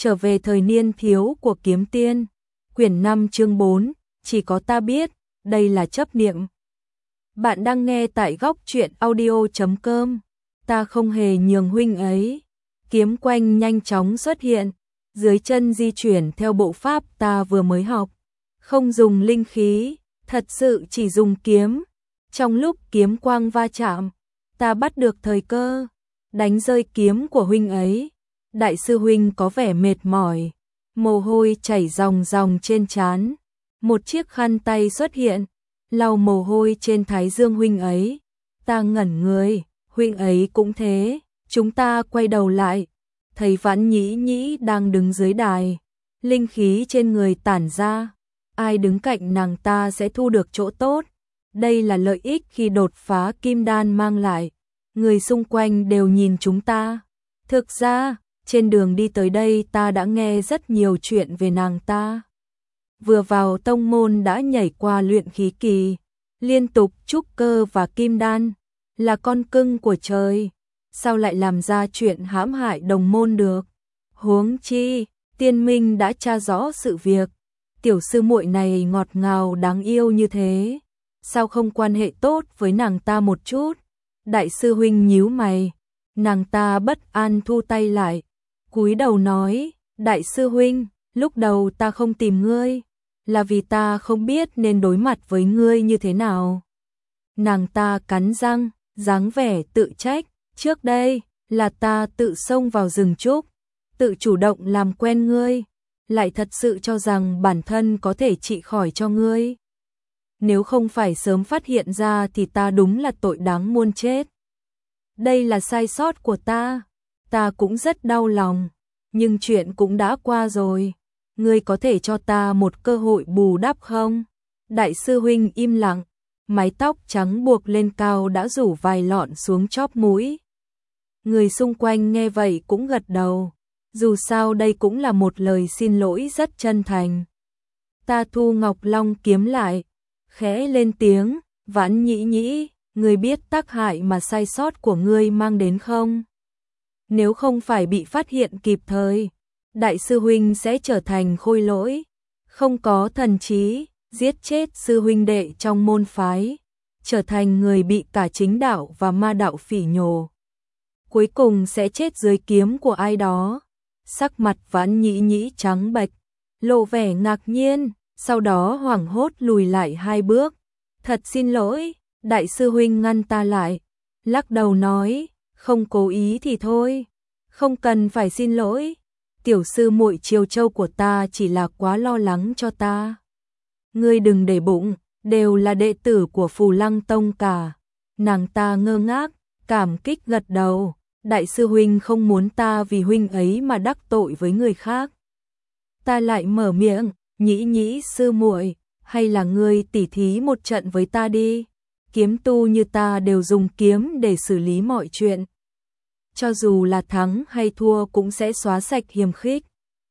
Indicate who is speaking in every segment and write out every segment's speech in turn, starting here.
Speaker 1: Trở về thời niên thiếu của kiếm tiên. Quyển 5 chương 4, chỉ có ta biết, đây là chấp niệm. Bạn đang nghe tại góc truyện audio.com. Ta không hề nhường huynh ấy. Kiếm quanh nhanh chóng xuất hiện, dưới chân di chuyển theo bộ pháp ta vừa mới học. Không dùng linh khí, thật sự chỉ dùng kiếm. Trong lúc kiếm quang va chạm, ta bắt được thời cơ, đánh rơi kiếm của huynh ấy. Đại sư huynh có vẻ mệt mỏi, mồ hôi chảy ròng ròng trên trán. Một chiếc khăn tay xuất hiện, lau mồ hôi trên thái dương huynh ấy. Ta ngẩn người, huynh ấy cũng thế. Chúng ta quay đầu lại, thấy Vãn Nhĩ Nhĩ đang đứng dưới đài, linh khí trên người tản ra. Ai đứng cạnh nàng ta sẽ thu được chỗ tốt. Đây là lợi ích khi đột phá kim đan mang lại. Người xung quanh đều nhìn chúng ta. Thực ra, trên đường đi tới đây ta đã nghe rất nhiều chuyện về nàng ta. Vừa vào tông môn đã nhảy qua luyện khí kỳ, liên tục trúc cơ và kim đan, là con cưng của trời. Sao lại làm ra chuyện hãm hại đồng môn được? Huống chi, tiên minh đã tra rõ sự việc. Tiểu sư muội này ngọt ngào đáng yêu như thế, sao không quan hệ tốt với nàng ta một chút? Đại sư huynh nhíu mày, nàng ta bất an thu tay lại, cúi đầu nói, đại sư huynh, lúc đầu ta không tìm ngươi, là vì ta không biết nên đối mặt với ngươi như thế nào. Nàng ta cắn răng, dáng vẻ tự trách, trước đây, là ta tự xông vào rừng trúc, tự chủ động làm quen ngươi, lại thật sự cho rằng bản thân có thể trị khỏi cho ngươi. Nếu không phải sớm phát hiện ra thì ta đúng là tội đáng muôn chết. Đây là sai sót của ta cũng rất đau lòng, nhưng chuyện cũng đã qua rồi. Ngươi có thể cho ta một cơ hội bù đắp không? Đại sư huynh im lặng, mái tóc trắng buộc lên cao đã rủ vài lọn xuống chóp mũi. Người xung quanh nghe vậy cũng gật đầu, dù sao đây cũng là một lời xin lỗi rất chân thành. Ta thu Ngọc Long kiếm lại, khẽ lên tiếng, Vãn Nhĩ Nhĩ, ngươi biết tác hại mà sai sót của ngươi mang đến không? Nếu không phải bị phát hiện kịp thời, đại sư huynh sẽ trở thành khôi lỗi, không có thần trí, giết chết sư huynh đệ trong môn phái, trở thành người bị cả chính đạo và ma đạo phỉ nhổ. Cuối cùng sẽ chết dưới kiếm của ai đó. Sắc mặt Vãn Nhĩ Nhĩ trắng bệch, lộ vẻ ngạc nhiên, sau đó hoảng hốt lùi lại 2 bước. Thật xin lỗi, đại sư huynh ngăn ta lại, lắc đầu nói, không cố ý thì thôi, không cần phải xin lỗi. Tiểu sư muội Triều Châu của ta chỉ là quá lo lắng cho ta. Ngươi đừng để bụng, đều là đệ tử của Phù Lăng Tông cả. Nàng ta ngơ ngác, cảm kích gật đầu. Đại sư huynh không muốn ta vì huynh ấy mà đắc tội với người khác. Ta lại mở miệng, Nhĩ Nhĩ sư muội, hay là ngươi tỉ thí một trận với ta đi. Kiếm tu như ta đều dùng kiếm để xử lý mọi chuyện. Cho dù là thắng hay thua cũng sẽ xóa sạch hiềm khích.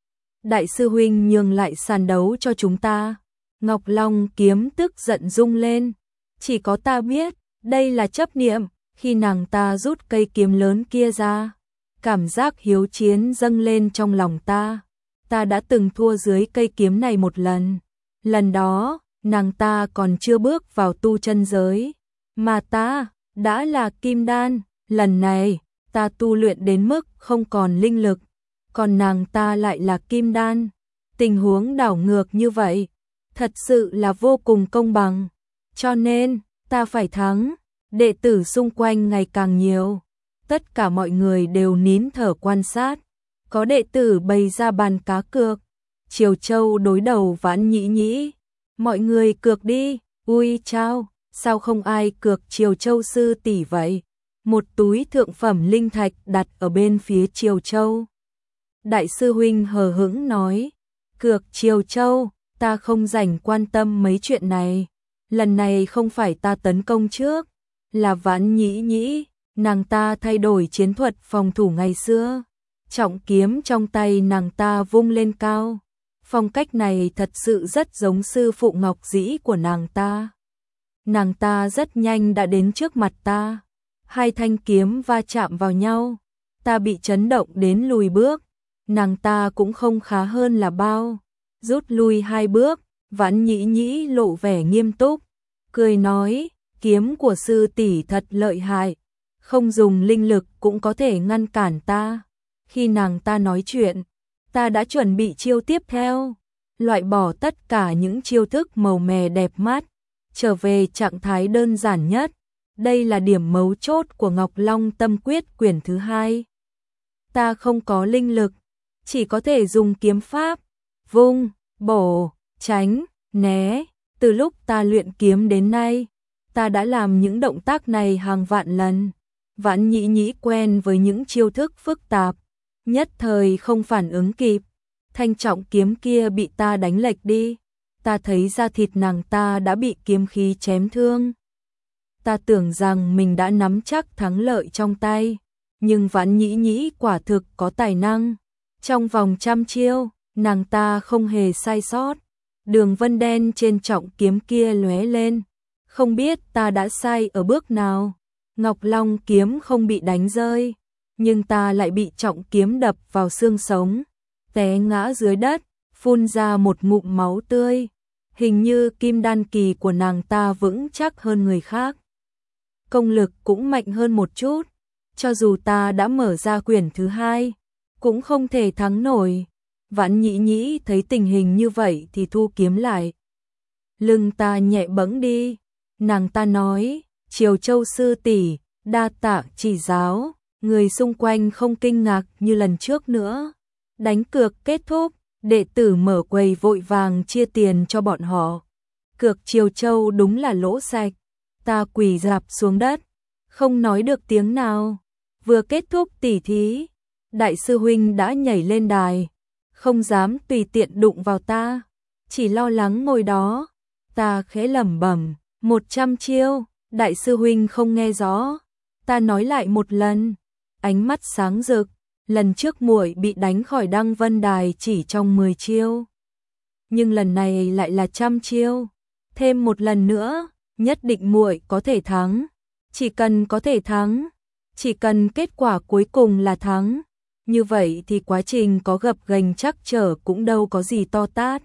Speaker 1: Đại sư huynh nhường lại sàn đấu cho chúng ta. Ngọc Long kiếm tức giận rung lên. Chỉ có ta biết, đây là chấp niệm. Khi nàng ta rút cây kiếm lớn kia ra, cảm giác hiếu chiến dâng lên trong lòng ta. Ta đã từng thua dưới cây kiếm này một lần. Lần đó, nàng ta còn chưa bước vào tu chân giới, mà ta đã là kim đan. Lần này, ta tu luyện đến mức không còn linh lực, còn nàng ta lại là kim đan. Tình huống đảo ngược như vậy, thật sự là vô cùng công bằng. Cho nên, ta phải thắng. Đệ tử xung quanh ngày càng nhiều, tất cả mọi người đều nín thở quan sát. Có đệ tử bày ra bàn cá cược, Triều Châu đối đầu Vãn Nhĩ Nhĩ. Mọi người cược đi, ui chao, sao không ai cược Triều Châu sư tỷ vậy? Một túi thượng phẩm linh thạch đặt ở bên phía Triều Châu. Đại sư huynh hờ hững nói, cược Triều Châu, ta không rảnh quan tâm mấy chuyện này. Lần này không phải ta tấn công trước, là Vãn Nhĩ Nhĩ, nàng ta thay đổi chiến thuật phòng thủ ngày xưa. Trọng kiếm trong tay nàng ta vung lên cao. Phong cách này thật sự rất giống sư phụ Ngọc Dĩ của nàng ta. Nàng ta rất nhanh đã đến trước mặt ta. 2 thanh kiếm va chạm vào nhau. Ta bị chấn động đến lùi bước. nàng ta cũng không khá hơn là bao. Rút lui 2 bước, Vãn Nhĩ Nhĩ lộ vẻ nghiêm túc, cười nói, kiếm của sư tỷ thật lợi hại, không dùng linh lực cũng có thể ngăn cản ta. Khi nàng ta nói chuyện, ta đã chuẩn bị chiêu tiếp theo, loại bỏ tất cả những chiêu thức màu mè đẹp mắt, trở về trạng thái đơn giản nhất. Đây là điểm mấu chốt của Ngọc Long Tâm Quyết quyển thứ 2. Ta không có linh lực, chỉ có thể dùng kiếm pháp, vung, bổ, tránh, né. Từ lúc ta luyện kiếm đến nay, ta đã làm những động tác này hàng vạn lần. Vãn Nhĩ Nhĩ quen với những chiêu thức phức tạp, nhất thời không phản ứng kịp. Thanh trọng kiếm kia bị ta đánh lệch đi, ta thấy da thịt nàng ta đã bị kiếm khí chém thương. Ta tưởng rằng mình đã nắm chắc thắng lợi trong tay, nhưng Vãn Nhĩ Nhĩ quả thực có tài năng. Trong vòng 100 chiêu, nàng ta không hề sai sót. Đường vân đen trên trọng kiếm kia lóe lên, không biết ta đã sai ở bước nào. Ngọc Long kiếm không bị đánh rơi, nhưng ta lại bị trọng kiếm đập vào xương sống, té ngã dưới đất, phun ra một ngụm máu tươi. Hình như kim đan kỳ của nàng ta vững chắc hơn người khác, công lực cũng mạnh hơn một chút, cho dù ta đã mở ra quyển thứ 2, cũng không thể thắng nổi. Vãn Nhĩ Nhĩ thấy tình hình như vậy thì thu kiếm lại. Lưng ta nhẹ bẫng đi, nàng ta nói, Triều Châu sư tỷ, đa tạ chỉ giáo. Người xung quanh không kinh ngạc như lần trước nữa. Đánh cược kết thúc, đệ tử mở quầy vội vàng chia tiền cho bọn họ. Cược Triều Châu đúng là lỗ sạch. Ta quỳ rạp xuống đất, không nói được tiếng nào. Vừa kết thúc tỉ thí, đại sư huynh đã nhảy lên đài, không dám tùy tiện đụng vào ta, chỉ lo lắng ngồi đó. Ta khẽ lẩm bẩm, 100 chiêu, đại sư huynh không nghe rõ. Ta nói lại một lần, ánh mắt sáng rực. Lần trước muội bị đánh khỏi Đăng Vân Đài chỉ trong 10 chiêu, nhưng lần này lại là 100 chiêu. Thêm một lần nữa, nhất định muội có thể thắng. Chỉ cần có thể thắng, chỉ cần kết quả cuối cùng là thắng, như vậy thì quá trình có gập ghềnh trắc trở cũng đâu có gì to tát.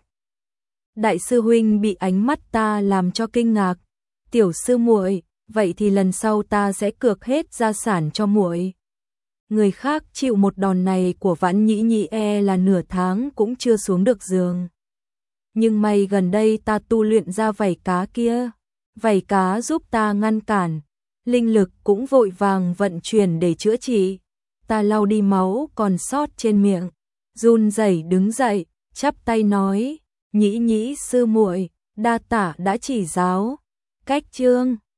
Speaker 1: Đại sư huynh bị ánh mắt ta làm cho kinh ngạc. Tiểu sư muội, vậy thì lần sau ta sẽ cược hết gia sản cho muội. Người khác chịu một đòn này của Vãn Nhĩ Nhĩ là nửa tháng cũng chưa xuống được giường. Nhưng may gần đây ta tu luyện ra vảy cá kia, vảy cá giúp ta ngăn cản, linh lực cũng vội vàng vận chuyển để chữa trị. Ta lau đi máu còn sót trên miệng, run rẩy đứng dậy, chắp tay nói, Nhĩ Nhĩ sư muội, đa tạ đã chỉ giáo. Cách chương